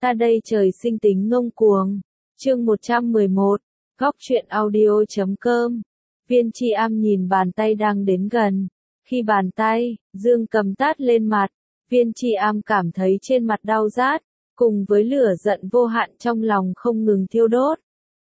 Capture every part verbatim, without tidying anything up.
Ta đây trời sinh tính ngông cuồng. Chương một trăm mười một, góc truyện audio chấm com. Viên Chi Am nhìn bàn tay đang đến gần. Khi bàn tay, Dương cầm tát lên mặt, Viên Chi Am cảm thấy trên mặt đau rát, cùng với lửa giận vô hạn trong lòng không ngừng thiêu đốt.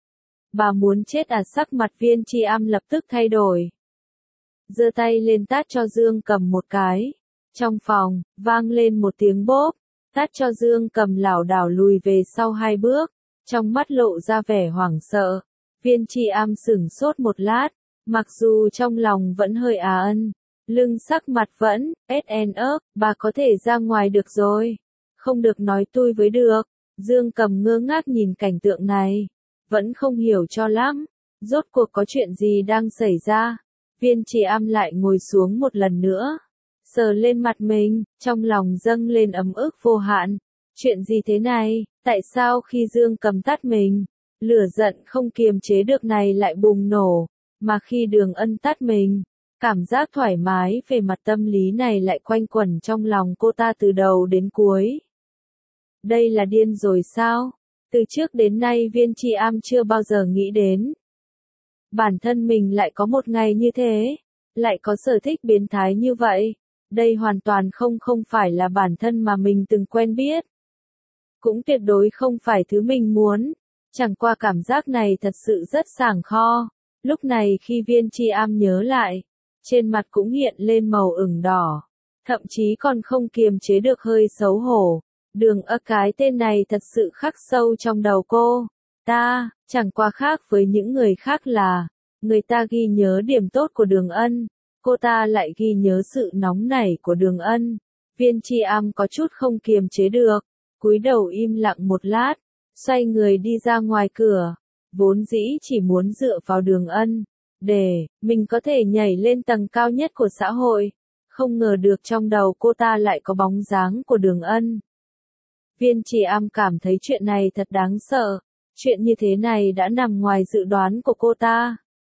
Bà muốn chết à? Sắc mặt Viên Chi Am lập tức thay đổi. Giơ tay lên tát cho Dương cầm một cái. Trong phòng, vang lên một tiếng bốp, tát cho Dương cầm lảo đảo lùi về sau hai bước, trong mắt lộ ra vẻ hoảng sợ. Viên Chi Am sửng sốt một lát, mặc dù trong lòng vẫn hơi à ân, lưng sắc mặt vẫn, ét en ớt, bà có thể ra ngoài được rồi, không được nói tui với được. Dương cầm ngơ ngác nhìn cảnh tượng này, vẫn không hiểu cho lắm, rốt cuộc có chuyện gì đang xảy ra. Viên Chi Am lại ngồi xuống một lần nữa, sờ lên mặt mình, trong lòng dâng lên ấm ức vô hạn. Chuyện gì thế này, tại sao khi Dương cầm tát mình, lửa giận không kiềm chế được này lại bùng nổ, mà khi Đường Ân tát mình, cảm giác thoải mái về mặt tâm lý này lại quanh quẩn trong lòng cô ta từ đầu đến cuối. Đây là điên rồi sao? Từ trước đến nay Viên Chi Am chưa bao giờ nghĩ đến bản thân mình lại có một ngày như thế, lại có sở thích biến thái như vậy. Đây hoàn toàn không không phải là bản thân mà mình từng quen biết. Cũng tuyệt đối không phải thứ mình muốn. Chẳng qua cảm giác này thật sự rất sảng kho. Lúc này khi Viên Chi Am nhớ lại, trên mặt cũng hiện lên màu ửng đỏ. Thậm chí còn không kiềm chế được hơi xấu hổ. Đường Ân, cái tên này thật sự khắc sâu trong đầu cô. Ta, chẳng qua khác với những người khác là, người ta ghi nhớ điểm tốt của Đường Ân, cô ta lại ghi nhớ sự nóng nảy của Đường Ân. Viên Chi Am có chút không kiềm chế được, cúi đầu im lặng một lát, xoay người đi ra ngoài cửa. Vốn dĩ chỉ muốn dựa vào Đường Ân, để mình có thể nhảy lên tầng cao nhất của xã hội, không ngờ được trong đầu cô ta lại có bóng dáng của Đường Ân. Viên Chi Am cảm thấy chuyện này thật đáng sợ, chuyện như thế này đã nằm ngoài dự đoán của cô ta,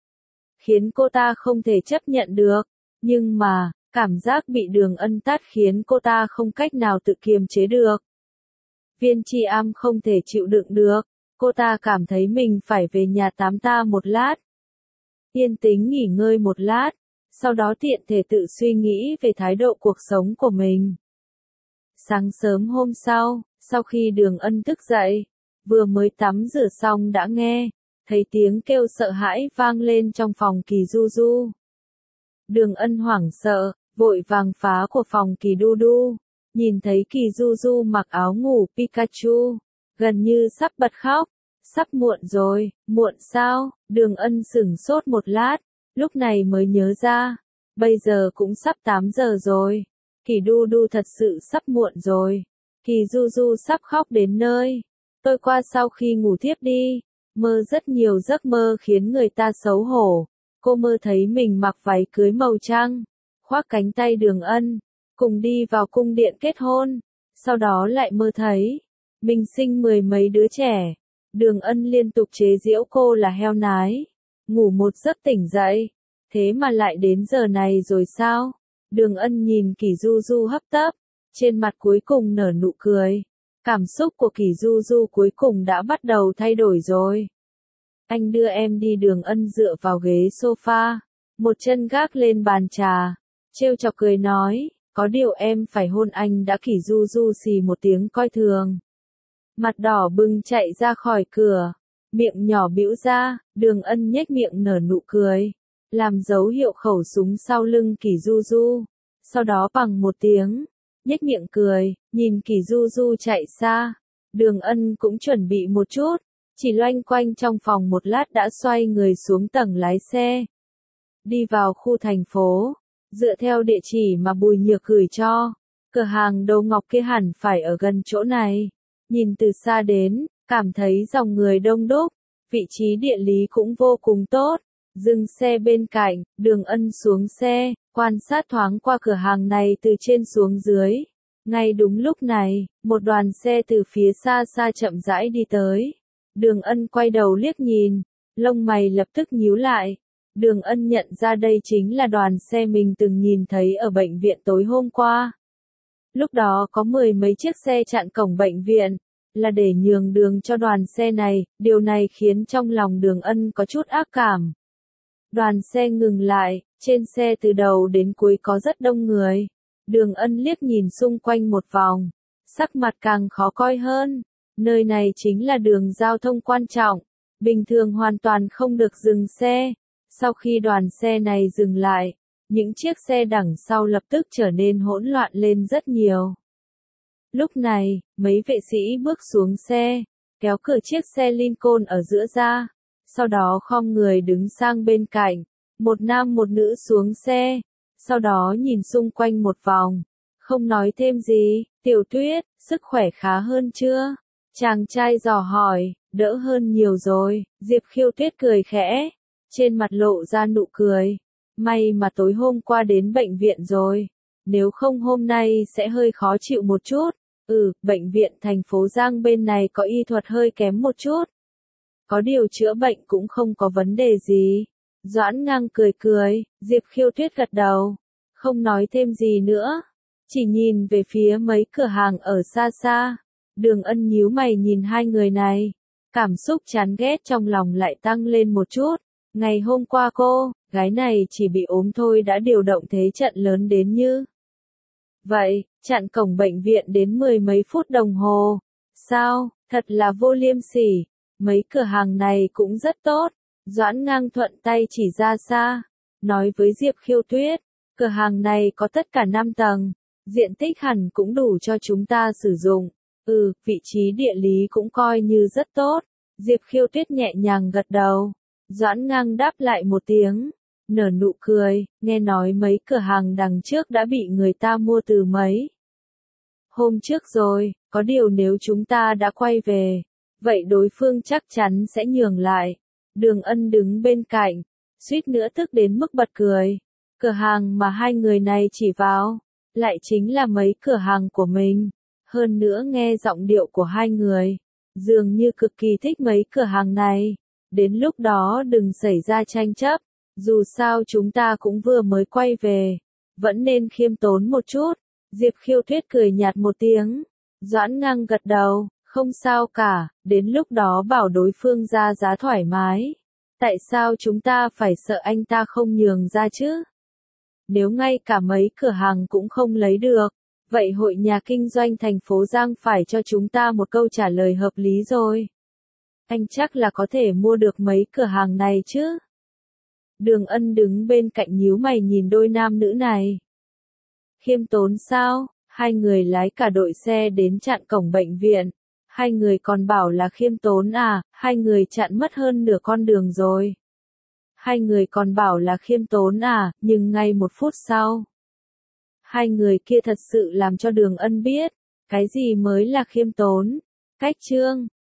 khiến cô ta không thể chấp nhận được, nhưng mà, cảm giác bị Đường Ân tát khiến cô ta không cách nào tự kiềm chế được. Viên Chi Am không thể chịu đựng được, cô ta cảm thấy mình phải về nhà tắm ta một lát, yên tĩnh nghỉ ngơi một lát, sau đó tiện thể tự suy nghĩ về thái độ cuộc sống của mình. Sáng sớm hôm sau, sau khi Đường Ân thức dậy, vừa mới tắm rửa xong đã nghe thấy tiếng kêu sợ hãi vang lên trong phòng Kỳ Du Du. Đường Ân hoảng sợ, vội vàng phá của phòng Kỳ Du Du, nhìn thấy Kỳ Du Du mặc áo ngủ Pikachu, gần như sắp bật khóc. Sắp muộn rồi. Muộn sao? Đường Ân sửng sốt một lát, lúc này mới nhớ ra, bây giờ cũng sắp tám giờ rồi. Kỳ Du Du thật sự sắp muộn rồi. Kỳ Du Du sắp khóc đến nơi. Tôi qua sau khi ngủ thiếp đi, mơ rất nhiều giấc mơ khiến người ta xấu hổ. Cô mơ thấy mình mặc váy cưới màu trắng, khoác cánh tay Đường Ân, cùng đi vào cung điện kết hôn. Sau đó lại mơ thấy mình sinh mười mấy đứa trẻ. Đường Ân liên tục chế giễu cô là heo nái. Ngủ một giấc tỉnh dậy, thế mà lại đến giờ này rồi sao? Đường Ân nhìn Kỳ Du Du hấp tấp, trên mặt cuối cùng nở nụ cười. Cảm xúc của Kỳ Du Du cuối cùng đã bắt đầu thay đổi rồi. Anh đưa em đi. Đường Ân dựa vào ghế sofa, một chân gác lên bàn trà, trêu chọc cười nói, có điều em phải hôn anh đã. Kỳ Du Du xì một tiếng coi thường, mặt đỏ bừng chạy ra khỏi cửa, miệng nhỏ bĩu ra. Đường Ân nhếch miệng nở nụ cười, làm dấu hiệu khẩu súng sau lưng Kỳ Du Du, sau đó bằng một tiếng, nhếch miệng cười, nhìn Kỳ Du Du chạy xa. Đường Ân cũng chuẩn bị một chút, chỉ loanh quanh trong phòng một lát đã xoay người xuống tầng lái xe, đi vào khu thành phố, dựa theo địa chỉ mà Bùi Nhược gửi cho. Cửa hàng đồ ngọc kia hẳn phải ở gần chỗ này. Nhìn từ xa đến, cảm thấy dòng người đông đúc, vị trí địa lý cũng vô cùng tốt. Dừng xe bên cạnh, Đường Ân xuống xe, quan sát thoáng qua cửa hàng này từ trên xuống dưới. Ngay đúng lúc này, một đoàn xe từ phía xa xa chậm rãi đi tới. Đường Ân quay đầu liếc nhìn, lông mày lập tức nhíu lại. Đường Ân nhận ra đây chính là đoàn xe mình từng nhìn thấy ở bệnh viện tối hôm qua. Lúc đó có mười mấy chiếc xe chặn cổng bệnh viện, là để nhường đường cho đoàn xe này, điều này khiến trong lòng Đường Ân có chút ác cảm. Đoàn xe ngừng lại, trên xe từ đầu đến cuối có rất đông người. Đường Ân liếc nhìn xung quanh một vòng, sắc mặt càng khó coi hơn. Nơi này chính là đường giao thông quan trọng, bình thường hoàn toàn không được dừng xe. Sau khi đoàn xe này dừng lại, những chiếc xe đằng sau lập tức trở nên hỗn loạn lên rất nhiều. Lúc này, mấy vệ sĩ bước xuống xe, kéo cửa chiếc xe Lincoln ở giữa ra, sau đó khom người đứng sang bên cạnh, một nam một nữ xuống xe, sau đó nhìn xung quanh một vòng, không nói thêm gì. Tiểu Tuyết, sức khỏe khá hơn chưa? Chàng trai dò hỏi. Đỡ hơn nhiều rồi, Diệp Khiêu Tuyết cười khẽ, trên mặt lộ ra nụ cười. May mà tối hôm qua đến bệnh viện rồi, nếu không hôm nay sẽ hơi khó chịu một chút. Ừ, bệnh viện thành phố Giang bên này có y thuật hơi kém một chút. Có điều chữa bệnh cũng không có vấn đề gì. Doãn Ngang cười cười, Diệp Khiêu Tuyết gật đầu, không nói thêm gì nữa, chỉ nhìn về phía mấy cửa hàng ở xa xa. Đường Ân nhíu mày nhìn hai người này, cảm xúc chán ghét trong lòng lại tăng lên một chút. Ngày hôm qua cô, gái này chỉ bị ốm thôi đã điều động thế trận lớn đến như vậy, chặn cổng bệnh viện đến mười mấy phút đồng hồ. Sao, thật là vô liêm sỉ. Mấy cửa hàng này cũng rất tốt. Doãn Ngang thuận tay chỉ ra xa, nói với Diệp Khiêu Tuyết, cửa hàng này có tất cả năm tầng, diện tích hẳn cũng đủ cho chúng ta sử dụng. Ừ, vị trí địa lý cũng coi như rất tốt. Diệp Khiêu Tuyết nhẹ nhàng gật đầu. Doãn Ngang đáp lại một tiếng, nở nụ cười, nghe nói mấy cửa hàng đằng trước đã bị người ta mua từ mấy hôm trước rồi, có điều nếu chúng ta đã quay về, vậy đối phương chắc chắn sẽ nhường lại. Đường Ân đứng bên cạnh, suýt nữa tức đến mức bật cười. Cửa hàng mà hai người này chỉ vào, lại chính là mấy cửa hàng của mình. Hơn nữa nghe giọng điệu của hai người, dường như cực kỳ thích mấy cửa hàng này. Đến lúc đó đừng xảy ra tranh chấp, dù sao chúng ta cũng vừa mới quay về, vẫn nên khiêm tốn một chút. Diệp Khiêu Tuyết cười nhạt một tiếng, Doãn Ngang gật đầu, không sao cả, đến lúc đó bảo đối phương ra giá thoải mái. Tại sao chúng ta phải sợ anh ta không nhường ra chứ? Nếu ngay cả mấy cửa hàng cũng không lấy được, vậy hội nhà kinh doanh thành phố Giang phải cho chúng ta một câu trả lời hợp lý rồi. Anh chắc là có thể mua được mấy cửa hàng này chứ? Đường Ân đứng bên cạnh nhíu mày nhìn đôi nam nữ này. Khiêm tốn sao? Hai người lái cả đội xe đến chặn cổng bệnh viện. Hai người còn bảo là khiêm tốn à? Hai người chặn mất hơn nửa con đường rồi. Hai người còn bảo là khiêm tốn à? Nhưng ngay một phút sau, hai người kia thật sự làm cho Đường Ân biết, cái gì mới là khiêm tốn. Cách trương,